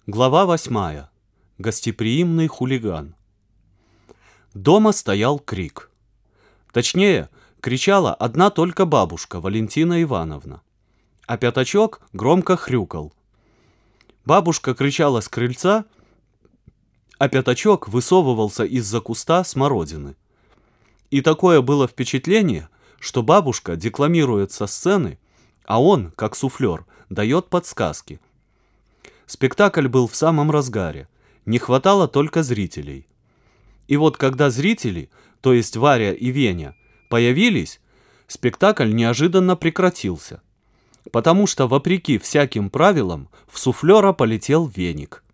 Глава 8. Гостеприимный хулиган. Дома стоял крик. Точнее, кричала одна только бабушка Валентина Ивановна, а Пятачок громко хрюкал. Бабушка кричала с крыльца, а Пятачок высовывался из-за куста смородины. И такое было впечатление, что бабушка декламирует со сцены, а он, как суфлер, дает подсказки. Спектакль был в самом разгаре, не хватало только зрителей. И вот когда зрители, то есть Варя и Веня, появились, спектакль неожиданно прекратился, потому что, вопреки всяким правилам, в суфлера полетел веник.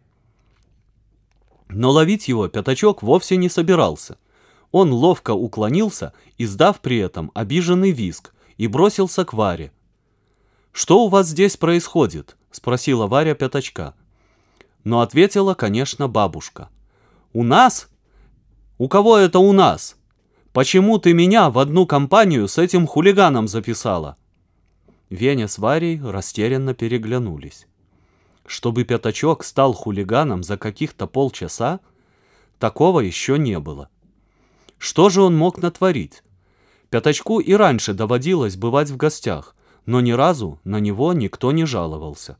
Но ловить его Пятачок вовсе не собирался. Он ловко уклонился, издав при этом обиженный визг, и бросился к Варе. «Что у вас здесь происходит?» — спросила Варя Пятачка. Но ответила, конечно, бабушка. «У нас? У кого это у нас? Почему ты меня в одну компанию с этим хулиганом записала?» Веня с Варей растерянно переглянулись. Чтобы Пятачок стал хулиганом за каких-то полчаса, такого еще не было. Что же он мог натворить? Пятачку и раньше доводилось бывать в гостях, но ни разу на него никто не жаловался.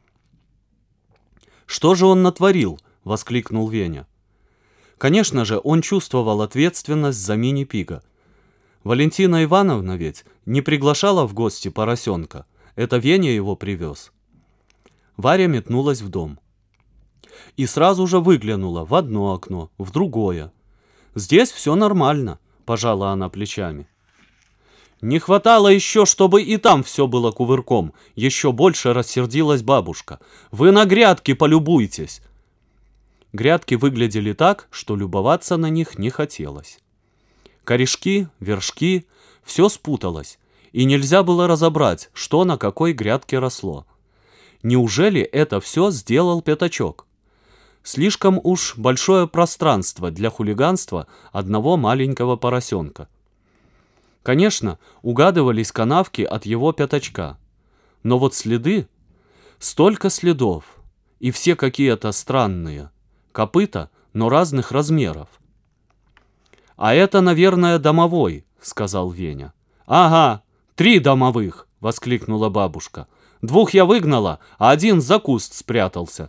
«Что же он натворил?» — воскликнул Веня. Конечно же, он чувствовал ответственность за мини-пига. Валентина Ивановна ведь не приглашала в гости поросенка. Это Веня его привез. Варя метнулась в дом. И сразу же выглянула в одно окно, в другое. «Здесь все нормально», — пожала она плечами. «Не хватало еще, чтобы и там все было кувырком», — еще больше рассердилась бабушка. «Вы на грядки полюбуйтесь». Грядки выглядели так, что любоваться на них не хотелось. Корешки, вершки — все спуталось, и нельзя было разобрать, что на какой грядке росло. Неужели это все сделал Пятачок? Слишком уж большое пространство для хулиганства одного маленького поросенка. Конечно, угадывались канавки от его Пятачка. Но вот следы... Столько следов, и все какие-то странные. Копыта, но разных размеров. «А это, наверное, домовой», — сказал Веня. «Ага, 3 домовых», — воскликнула бабушка. «2 я выгнала, а 1 за куст спрятался».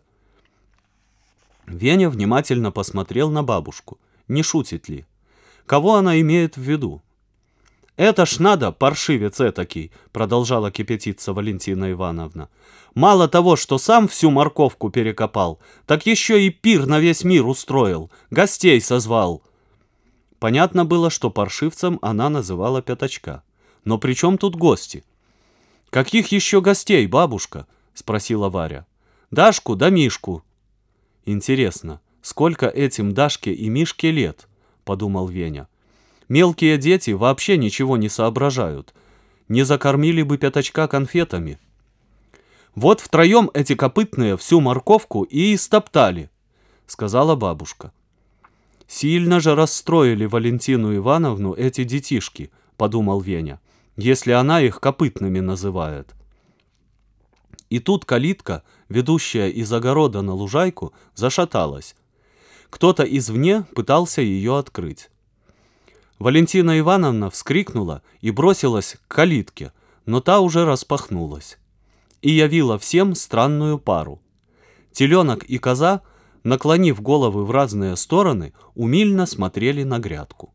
Веня внимательно посмотрел на бабушку. Не шутит ли? Кого она имеет в виду? «Это ж надо, паршивец этакий», — продолжала кипятиться Валентина Ивановна. «Мало того, что сам всю морковку перекопал, так еще и пир на весь мир устроил, гостей созвал». Понятно было, что паршивцем она называла Пятачка. Но при чем тут гости? «Каких еще гостей, бабушка?» — спросила Варя. «Дашку да Мишку». «Интересно, сколько этим Дашке и Мишке лет?» — подумал Веня. «Мелкие дети вообще ничего не соображают. Не закормили бы Пятачка конфетами». «Вот втроем эти копытные всю морковку и истоптали», — сказала бабушка. «Сильно же расстроили Валентину Ивановну эти детишки», — подумал Веня, «если она их копытными называет». И тут калитка, ведущая из огорода на лужайку, зашаталась. Кто-то извне пытался ее открыть. Валентина Ивановна вскрикнула и бросилась к калитке, но та уже распахнулась. И явила всем странную пару. Теленок и коза, наклонив головы в разные стороны, умильно смотрели на грядку.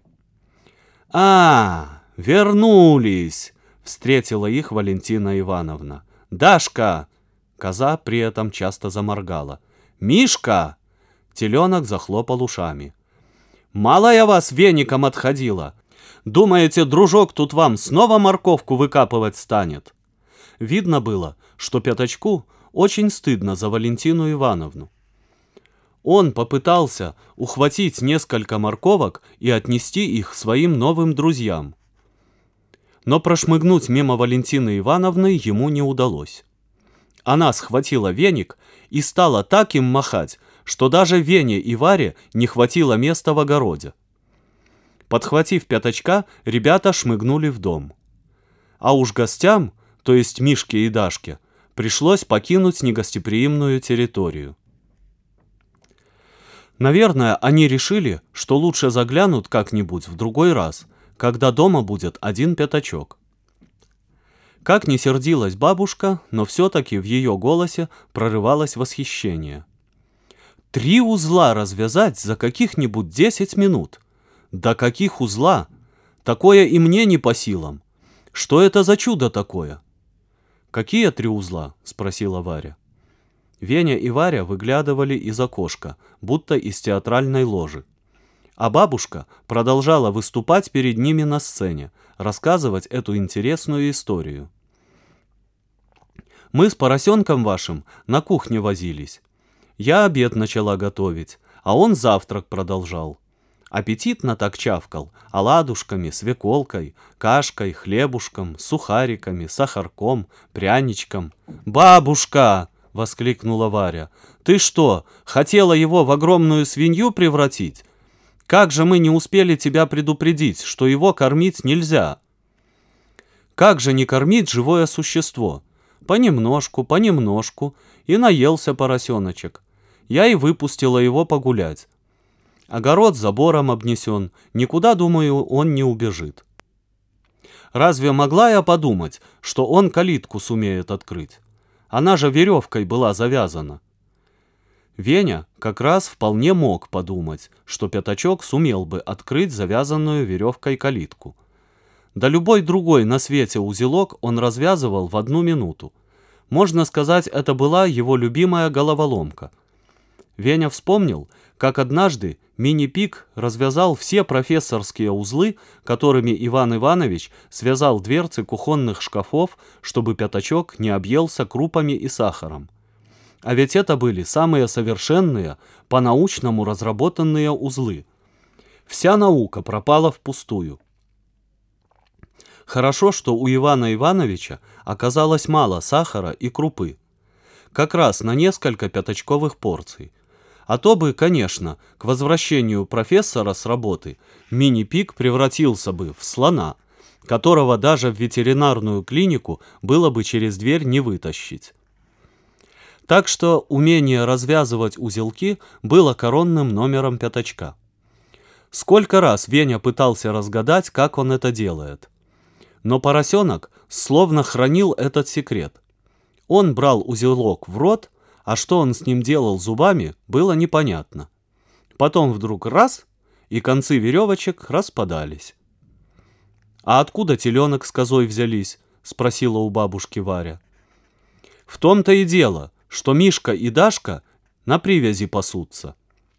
«А, вернулись!» — встретила их Валентина Ивановна. «Дашка!» — коза при этом часто заморгала. «Мишка!» — теленок захлопал ушами. «Мало я вас веником отходила. Думаете, дружок тут вам снова морковку выкапывать станет?» Видно было, что Пятачку очень стыдно за Валентину Ивановну. Он попытался ухватить несколько морковок и отнести их своим новым друзьям. Но прошмыгнуть мимо Валентины Ивановны ему не удалось. Она схватила веник и стала так им махать, что даже Вене и Варе не хватило места в огороде. Подхватив Пятачка, ребята шмыгнули в дом. А уж гостям, то есть Мишке и Дашке, пришлось покинуть негостеприимную территорию. Наверное, они решили, что лучше заглянут как-нибудь в другой раз, когда дома будет один пятачок. Как ни сердилась бабушка, но все-таки в ее голосе прорывалось восхищение. 3 узла развязать за каких-нибудь 10 минут. Да каких узла? Такое и мне не по силам. Что это за чудо такое? Какие 3 узла? Спросила Варя. Веня и Варя выглядывали из окошка, будто из театральной ложи. А бабушка продолжала выступать перед ними на сцене, рассказывать эту интересную историю. Мы с поросенком вашим на кухне возились. Я обед начала готовить, а он завтрак продолжал. Аппетитно так чавкал, оладушками, свеколкой, кашкой, хлебушком, сухариками, сахарком, пряничком. «Бабушка!» — воскликнула Варя. «Ты что, хотела его в огромную свинью превратить? Как же мы не успели тебя предупредить, что его кормить нельзя?» «Как же не кормить живое существо? Понемножку, понемножку, и наелся поросеночек. Я и выпустила его погулять. Огород забором обнесен, никуда, думаю, он не убежит. Разве могла я подумать, что он калитку сумеет открыть? Она же веревкой была завязана». Веня как раз вполне мог подумать, что пятачок сумел бы открыть завязанную веревкой калитку. Да любой другой на свете узелок он развязывал в 1 минуту. Можно сказать, это была его любимая головоломка. Веня вспомнил, как однажды Мини-Пик развязал все профессорские узлы, которыми Иван Иванович связал дверцы кухонных шкафов, чтобы пятачок не объелся крупами и сахаром. А ведь это были самые совершенные, по-научному разработанные узлы. Вся наука пропала впустую. Хорошо, что у Ивана Ивановича оказалось мало сахара и крупы. Как раз на несколько пятачковых порций. А то бы, конечно, к возвращению профессора с работы Мини-Пик превратился бы в слона, которого даже в ветеринарную клинику было бы через дверь не вытащить. Так что умение развязывать узелки было коронным номером пятачка. Сколько раз Веня пытался разгадать, как он это делает. Но поросенок словно хранил этот секрет. Он брал узелок в рот, а что он с ним делал зубами, было непонятно. Потом вдруг раз, и концы веревочек распадались. «А откуда теленок с козой взялись?» — спросила у бабушки Варя. «В том-то и дело, что Мишка и Дашка на привязи пасутся.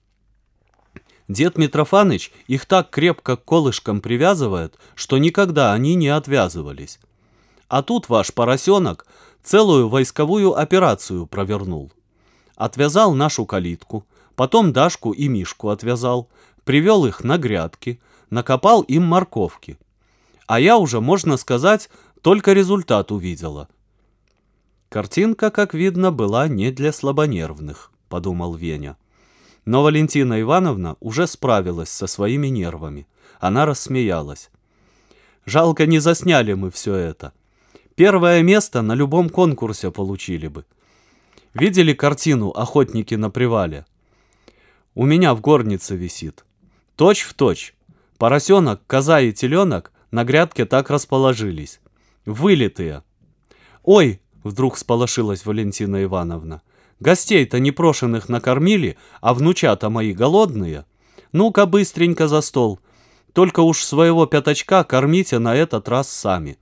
Дед Митрофаныч их так крепко к колышкам привязывает, что никогда они не отвязывались. А тут ваш поросенок целую войсковую операцию провернул. Отвязал нашу калитку, потом Дашку и Мишку отвязал, привел их на грядки, накопал им морковки. А я уже, можно сказать, только результат увидела». «Картинка, как видно, была не для слабонервных», — подумал Веня. Но Валентина Ивановна уже справилась со своими нервами. Она рассмеялась. «Жалко, не засняли мы все это. Первое место на любом конкурсе получили бы. Видели картину «Охотники на привале»? У меня в горнице висит. Точь в точь. Поросенок, коза и теленок на грядке так расположились. Вылитые. Ой!» — вдруг всполошилась Валентина Ивановна. «Гостей-то непрошенных накормили, а внучата мои голодные. Ну-ка быстренько за стол. Только уж своего пятачка кормите на этот раз сами».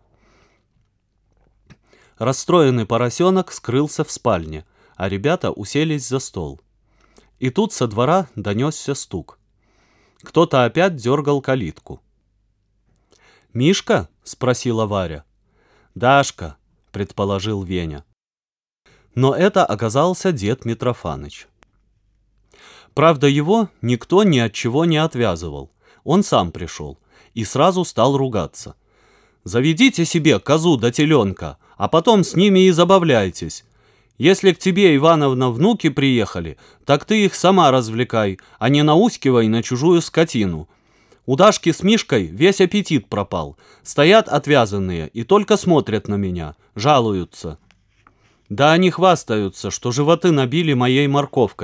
Расстроенный поросенок скрылся в спальне, а ребята уселись за стол. И тут со двора донесся стук. Кто-то опять дергал калитку. «Мишка?» — спросила Варя. «Дашка», — предположил Веня. Но это оказался дед Митрофаныч. Правда, его никто ни от чего не отвязывал. Он сам пришел и сразу стал ругаться. «Заведите себе козу да теленка, а потом с ними и забавляйтесь. Если к тебе, Ивановна, внуки приехали, так ты их сама развлекай, а не наускивай на чужую скотину. У Дашки с Мишкой весь аппетит пропал. Стоят отвязанные и только смотрят на меня, жалуются». «Да они хвастаются, что животы набили моей морковкой»,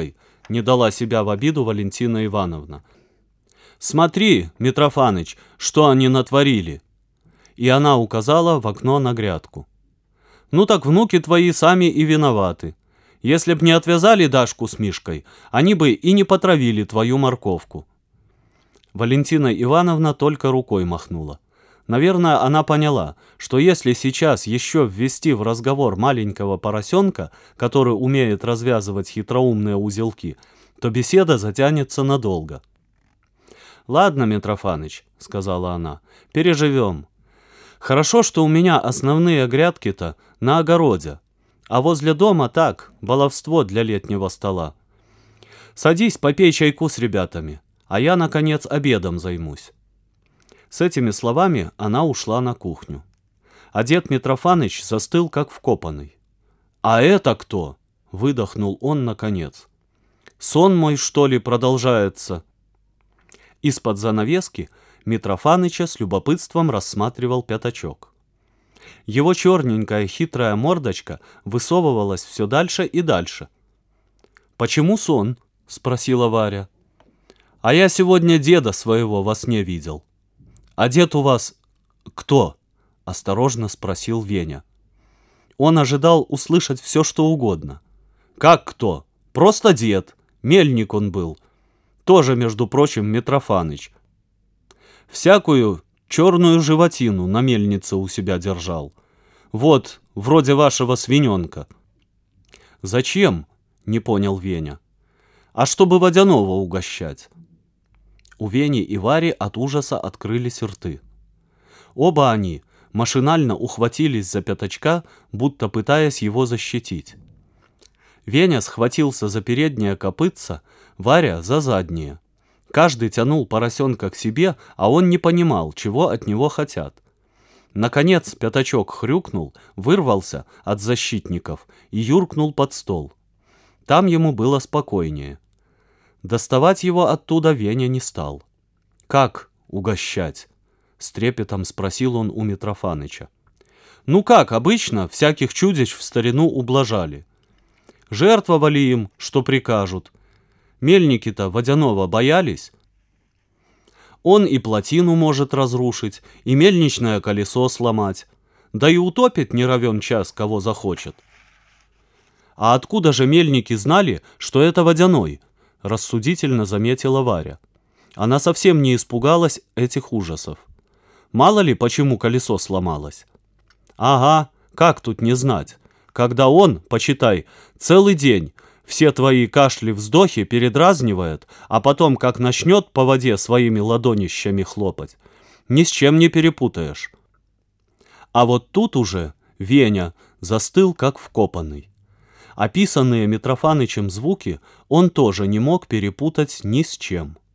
не дала себя в обиду Валентина Ивановна. «Смотри, Митрофаныч, что они натворили!» И она указала в окно на грядку. «Ну так внуки твои сами и виноваты. Если б не отвязали Дашку с Мишкой, они бы и не потравили твою морковку». Валентина Ивановна только рукой махнула. Наверное, она поняла, что если сейчас еще ввести в разговор маленького поросенка, который умеет развязывать хитроумные узелки, то беседа затянется надолго. «Ладно, Митрофаныч», — сказала она, — «переживем. Хорошо, что у меня основные грядки-то на огороде, а возле дома так, баловство для летнего стола. Садись, попей чайку с ребятами, а я, наконец, обедом займусь». С этими словами она ушла на кухню. А дед Митрофаныч застыл, как вкопанный. «А это кто?» — выдохнул он наконец. «Сон мой, что ли, продолжается?» Из-под занавески Митрофаныча с любопытством рассматривал Пятачок. Его черненькая хитрая мордочка высовывалась все дальше и дальше. «Почему сон?» — спросила Варя. «А я сегодня деда своего во сне видел». «А дед у вас кто?» — осторожно спросил Веня. Он ожидал услышать все, что угодно. «Как кто? Просто дед. Мельник он был. Тоже, между прочим, Митрофаныч. Всякую черную животину на мельнице у себя держал. Вот, вроде вашего свиненка». «Зачем?» — не понял Веня. «А чтобы водяного угощать». У Вени и Вари от ужаса открылись рты. Оба они машинально ухватились за Пятачка, будто пытаясь его защитить. Веня схватился за переднее копытце, Варя за заднее. Каждый тянул поросенка к себе, а он не понимал, чего от него хотят. Наконец Пятачок хрюкнул, вырвался от защитников и юркнул под стол. Там ему было спокойнее. Доставать его оттуда Веня не стал. «Как угощать?» — с трепетом спросил он у Митрофаныча. «Ну как, обычно всяких чудищ в старину ублажали. Жертвовали им, что прикажут. Мельники-то водяного боялись. Он и плотину может разрушить, и мельничное колесо сломать, да и утопит не равен час, кого захочет». «А откуда же мельники знали, что это водяной?» — рассудительно заметила Варя. Она совсем не испугалась этих ужасов. Мало ли, почему колесо сломалось. «Ага, как тут не знать, когда он, почитай, целый день все твои кашли-вздохи передразнивает, а потом, как начнет по воде своими ладонищами хлопать, ни с чем не перепутаешь». А вот тут уже Веня застыл, как вкопанный. Описанные Митрофанычем звуки он тоже не мог перепутать ни с чем.